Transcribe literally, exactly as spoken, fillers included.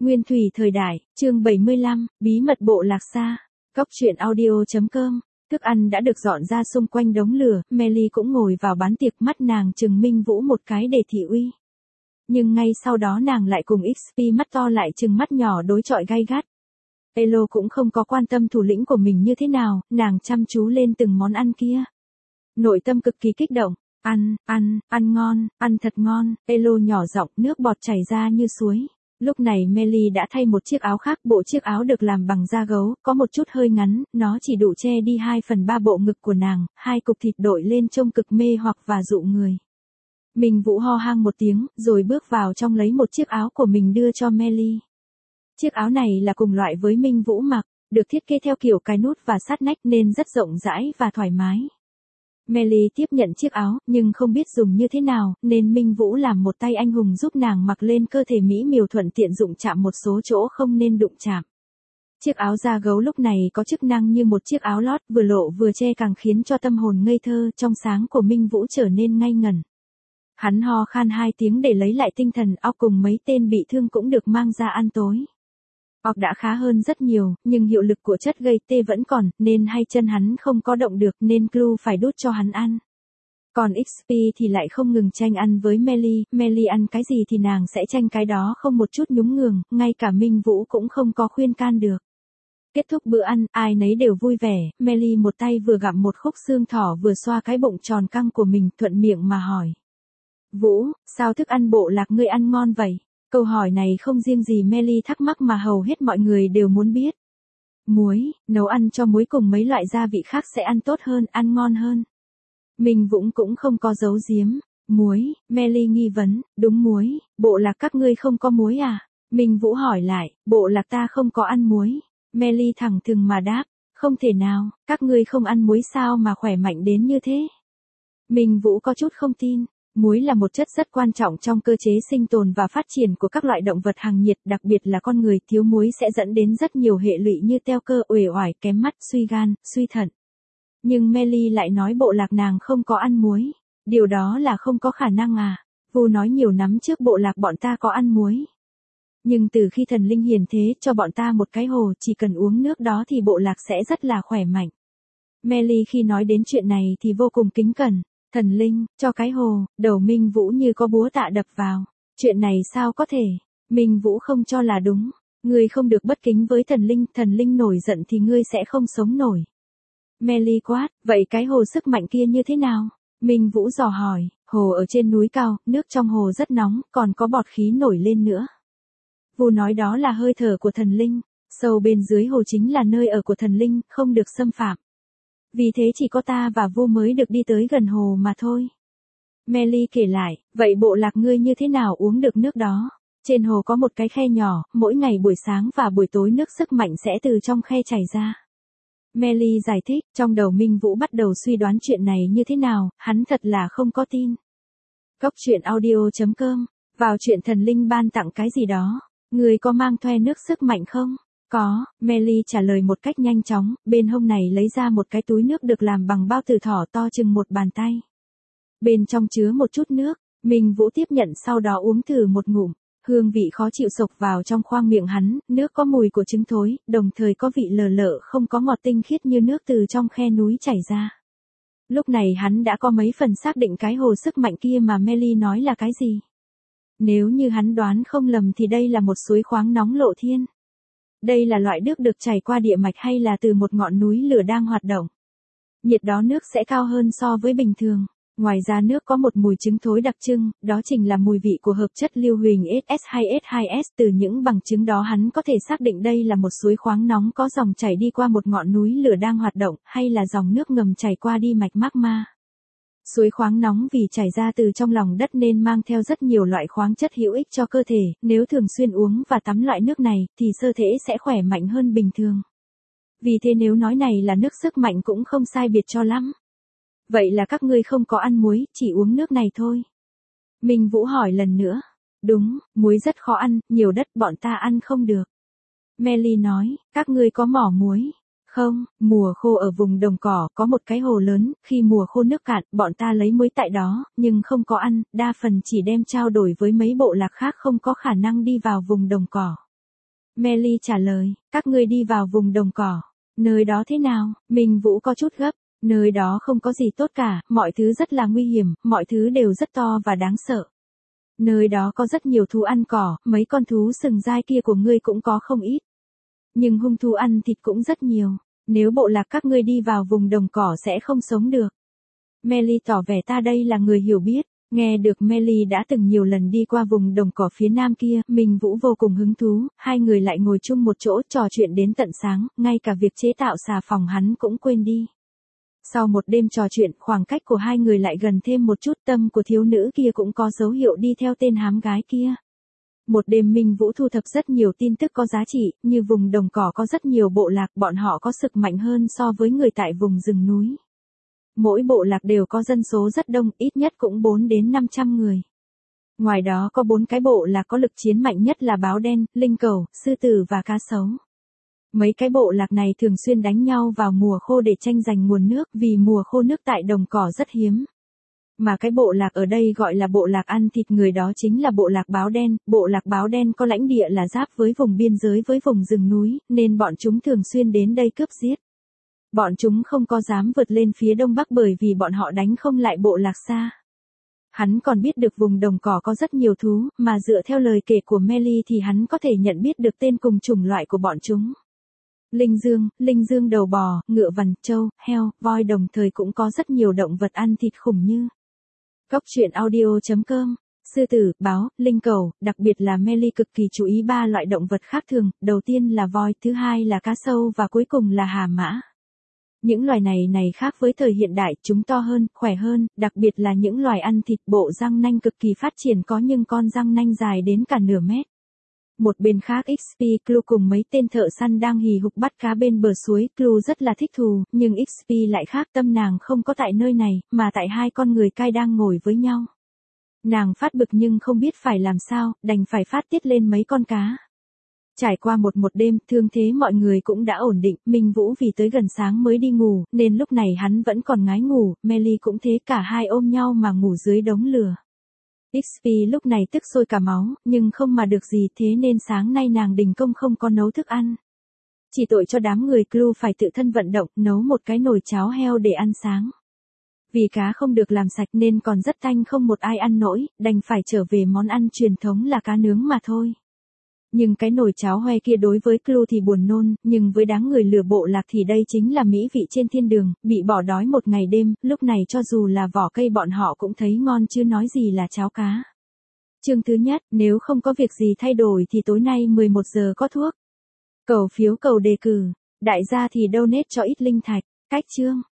Nguyên thủy thời đại, chương bảy mươi lăm, bí mật bộ lạc xa. Cóc truyện audio.com. Thức ăn đã được dọn ra xung quanh đống lửa, Melly cũng ngồi vào bán tiệc, mắt nàng trừng Minh Vũ một cái để thị uy. Nhưng ngay sau đó nàng lại cùng ích pê mắt to lại trừng mắt nhỏ đối chọi gay gắt. Elo cũng không có quan tâm thủ lĩnh của mình như thế nào, nàng chăm chú lên từng món ăn kia. Nội tâm cực kỳ kích động, ăn, ăn, ăn ngon, ăn thật ngon, Elo nhỏ giọng, nước bọt chảy ra như suối. Lúc này Melly đã thay một chiếc áo khác, bộ chiếc áo được làm bằng da gấu, có một chút hơi ngắn, nó chỉ đủ che đi hai phần ba bộ ngực của nàng, hai cục thịt đội lên trông cực mê hoặc và dụ người. Minh Vũ ho hang một tiếng, rồi bước vào trong lấy một chiếc áo của mình đưa cho Melly. Chiếc áo này là cùng loại với Minh Vũ mặc, được thiết kế theo kiểu cài nút và sát nách nên rất rộng rãi và thoải mái. Melly tiếp nhận chiếc áo, nhưng không biết dùng như thế nào, nên Minh Vũ làm một tay anh hùng giúp nàng mặc lên cơ thể mỹ miều, thuận tiện dụng chạm một số chỗ không nên đụng chạm. Chiếc áo da gấu lúc này có chức năng như một chiếc áo lót, vừa lộ vừa che, càng khiến cho tâm hồn ngây thơ, trong sáng của Minh Vũ trở nên ngây ngẩn. Hắn ho khan hai tiếng để lấy lại tinh thần, óc cùng mấy tên bị thương cũng được mang ra ăn tối. Óc đã khá hơn rất nhiều, nhưng hiệu lực của chất gây tê vẫn còn, nên hai chân hắn không có động được, nên Clue phải đút cho hắn ăn. Còn ích pê thì lại không ngừng tranh ăn với Melly, Melly ăn cái gì thì nàng sẽ tranh cái đó không một chút nhún nhường, ngay cả Minh Vũ cũng không có khuyên can được. Kết thúc bữa ăn, ai nấy đều vui vẻ, Melly một tay vừa gặm một khúc xương thỏ vừa xoa cái bụng tròn căng của mình, thuận miệng mà hỏi. Vũ, sao thức ăn bộ lạc ngươi ăn ngon vậy? Câu hỏi này không riêng gì Melly thắc mắc mà hầu hết mọi người đều muốn biết. Muối, nấu ăn cho muối cùng mấy loại gia vị khác sẽ ăn tốt hơn, ăn ngon hơn. Minh Vũ cũng không có giấu giếm. Muối, Melly nghi vấn, đúng muối, bộ lạc các ngươi không có muối à? Minh Vũ hỏi lại, bộ lạc ta không có ăn muối. Melly thẳng thừng mà đáp, không thể nào, các ngươi không ăn muối sao mà khỏe mạnh đến như thế? Minh Vũ có chút không tin. Muối là một chất rất quan trọng trong cơ chế sinh tồn và phát triển của các loại động vật hàng nhiệt, đặc biệt là con người, thiếu muối sẽ dẫn đến rất nhiều hệ lụy như teo cơ, uể oải, kém mắt, suy gan, suy thận. Nhưng Melly lại nói bộ lạc nàng không có ăn muối. Điều đó là không có khả năng à? Vu nói nhiều năm trước bộ lạc bọn ta có ăn muối. Nhưng từ khi thần linh hiền thế cho bọn ta một cái hồ, chỉ cần uống nước đó thì bộ lạc sẽ rất là khỏe mạnh. Melly khi nói đến chuyện này thì vô cùng kính cẩn. Thần linh, cho cái hồ, đầu Minh Vũ như có búa tạ đập vào. Chuyện này sao có thể? Minh Vũ không cho là đúng. Ngươi không được bất kính với thần linh, thần linh nổi giận thì ngươi sẽ không sống nổi. Melly quát, vậy cái hồ sức mạnh kia như thế nào? Minh Vũ dò hỏi, hồ ở trên núi cao, nước trong hồ rất nóng, còn có bọt khí nổi lên nữa. Vu nói đó là hơi thở của thần linh, sâu bên dưới hồ chính là nơi ở của thần linh, không được xâm phạm. Vì thế chỉ có ta và Vu mới được đi tới gần hồ mà thôi. Melly kể lại, vậy bộ lạc ngươi như thế nào uống được nước đó? Trên hồ có một cái khe nhỏ, mỗi ngày buổi sáng và buổi tối nước sức mạnh sẽ từ trong khe chảy ra. Melly giải thích, trong đầu Minh Vũ bắt đầu suy đoán chuyện này như thế nào, hắn thật là không có tin. Cóc truyện audio.com, vào chuyện thần linh ban tặng cái gì đó, ngươi có mang thuê nước sức mạnh không? Có, Melly trả lời một cách nhanh chóng, bên hông này lấy ra một cái túi nước được làm bằng bao tử thỏ to chừng một bàn tay. Bên trong chứa một chút nước, Minh Vũ tiếp nhận sau đó uống thử một ngụm, hương vị khó chịu xộc vào trong khoang miệng hắn, nước có mùi của trứng thối, đồng thời có vị lờ lợ không có ngọt tinh khiết như nước từ trong khe núi chảy ra. Lúc này hắn đã có mấy phần xác định cái hồ sức mạnh kia mà Melly nói là cái gì. Nếu như hắn đoán không lầm thì đây là một suối khoáng nóng lộ thiên. Đây là loại nước được chảy qua địa mạch hay là từ một ngọn núi lửa đang hoạt động. Nhiệt đó nước sẽ cao hơn so với bình thường. Ngoài ra nước có một mùi trứng thối đặc trưng, đó chính là mùi vị của hợp chất lưu huỳnh ét ét hai ét hai ét. Từ những bằng chứng đó hắn có thể xác định đây là một suối khoáng nóng có dòng chảy đi qua một ngọn núi lửa đang hoạt động, hay là dòng nước ngầm chảy qua đi mạch magma. Suối khoáng nóng vì chảy ra từ trong lòng đất nên mang theo rất nhiều loại khoáng chất hữu ích cho cơ thể, nếu thường xuyên uống và tắm loại nước này thì cơ thể sẽ khỏe mạnh hơn bình thường. Vì thế nếu nói này là nước sức mạnh cũng không sai biệt cho lắm. Vậy là các ngươi không có ăn muối, chỉ uống nước này thôi. Minh Vũ hỏi lần nữa. Đúng, muối rất khó ăn, nhiều đất bọn ta ăn không được. Melly nói, các ngươi có mỏ muối. Không, mùa khô ở vùng đồng cỏ có một cái hồ lớn, khi mùa khô nước cạn, bọn ta lấy muối tại đó, nhưng không có ăn, đa phần chỉ đem trao đổi với mấy bộ lạc khác không có khả năng đi vào vùng đồng cỏ. Melly trả lời, các ngươi đi vào vùng đồng cỏ. Nơi đó thế nào? Minh Vũ có chút gấp. Nơi đó không có gì tốt cả, mọi thứ rất là nguy hiểm, mọi thứ đều rất to và đáng sợ. Nơi đó có rất nhiều thú ăn cỏ, mấy con thú sừng dai kia của ngươi cũng có không ít. Nhưng hung thú ăn thịt cũng rất nhiều. Nếu bộ lạc các ngươi đi vào vùng đồng cỏ sẽ không sống được. Melly tỏ vẻ ta đây là người hiểu biết. Nghe được Melly đã từng nhiều lần đi qua vùng đồng cỏ phía nam kia, Minh Vũ vô cùng hứng thú, hai người lại ngồi chung một chỗ trò chuyện đến tận sáng, ngay cả việc chế tạo xà phòng hắn cũng quên đi. Sau một đêm trò chuyện, khoảng cách của hai người lại gần thêm một chút, tâm của thiếu nữ kia cũng có dấu hiệu đi theo tên hám gái kia. Một đêm Minh Vũ thu thập rất nhiều tin tức có giá trị, như vùng đồng cỏ có rất nhiều bộ lạc, bọn họ có sức mạnh hơn so với người tại vùng rừng núi. Mỗi bộ lạc đều có dân số rất đông, ít nhất cũng bốn đến năm trăm người. Ngoài đó có bốn cái bộ lạc có lực chiến mạnh nhất là báo đen, linh cẩu, sư tử và cá sấu. Mấy cái bộ lạc này thường xuyên đánh nhau vào mùa khô để tranh giành nguồn nước, vì mùa khô nước tại đồng cỏ rất hiếm. Mà cái bộ lạc ở đây gọi là bộ lạc ăn thịt người đó chính là bộ lạc báo đen. Bộ lạc báo đen có lãnh địa là giáp với vùng biên giới với vùng rừng núi, nên bọn chúng thường xuyên đến đây cướp giết. Bọn chúng không có dám vượt lên phía đông bắc bởi vì bọn họ đánh không lại bộ lạc xa. Hắn còn biết được vùng đồng cỏ có rất nhiều thú, mà dựa theo lời kể của Melly thì hắn có thể nhận biết được tên cùng chủng loại của bọn chúng. Linh dương, linh dương đầu bò, ngựa vằn, trâu, heo, voi đồng thời cũng có rất nhiều động vật ăn thịt khủng như Cóc truyện audio chấm com, sư tử, báo, linh cẩu, đặc biệt là Melly cực kỳ chú ý ba loại động vật khác thường, đầu tiên là voi, thứ hai là cá sâu và cuối cùng là hà mã. Những loài này này khác với thời hiện đại, chúng to hơn, khỏe hơn, đặc biệt là những loài ăn thịt, bộ răng nanh cực kỳ phát triển có nhưng con răng nanh dài đến cả nửa mét. Một bên khác ích pê Clue cùng mấy tên thợ săn đang hì hục bắt cá bên bờ suối, Clue rất là thích thú, nhưng ích pê lại khác, tâm nàng không có tại nơi này, mà tại hai con người cai đang ngồi với nhau. Nàng phát bực nhưng không biết phải làm sao, đành phải phát tiết lên mấy con cá. Trải qua một một đêm, thương thế mọi người cũng đã ổn định, Minh Vũ vì tới gần sáng mới đi ngủ, nên lúc này hắn vẫn còn ngái ngủ, Melly cũng thế, cả hai ôm nhau mà ngủ dưới đống lửa. ích pê lúc này tức sôi cả máu, nhưng không mà được gì, thế nên sáng nay nàng đình công không có nấu thức ăn. Chỉ tội cho đám người Clue phải tự thân vận động, nấu một cái nồi cháo heo để ăn sáng. Vì cá không được làm sạch nên còn rất tanh, không một ai ăn nổi, đành phải trở về món ăn truyền thống là cá nướng mà thôi. Nhưng cái nồi cháo hoe kia đối với Clue thì buồn nôn, nhưng với đám người lừa bộ lạc thì đây chính là mỹ vị trên thiên đường, bị bỏ đói một ngày đêm, lúc này cho dù là vỏ cây bọn họ cũng thấy ngon chứ nói gì là cháo cá. Chương thứ nhất, nếu không có việc gì thay đổi thì tối nay mười một giờ có thuốc. Cầu phiếu cầu đề cử, đại gia thì donate cho ít linh thạch, cách chương.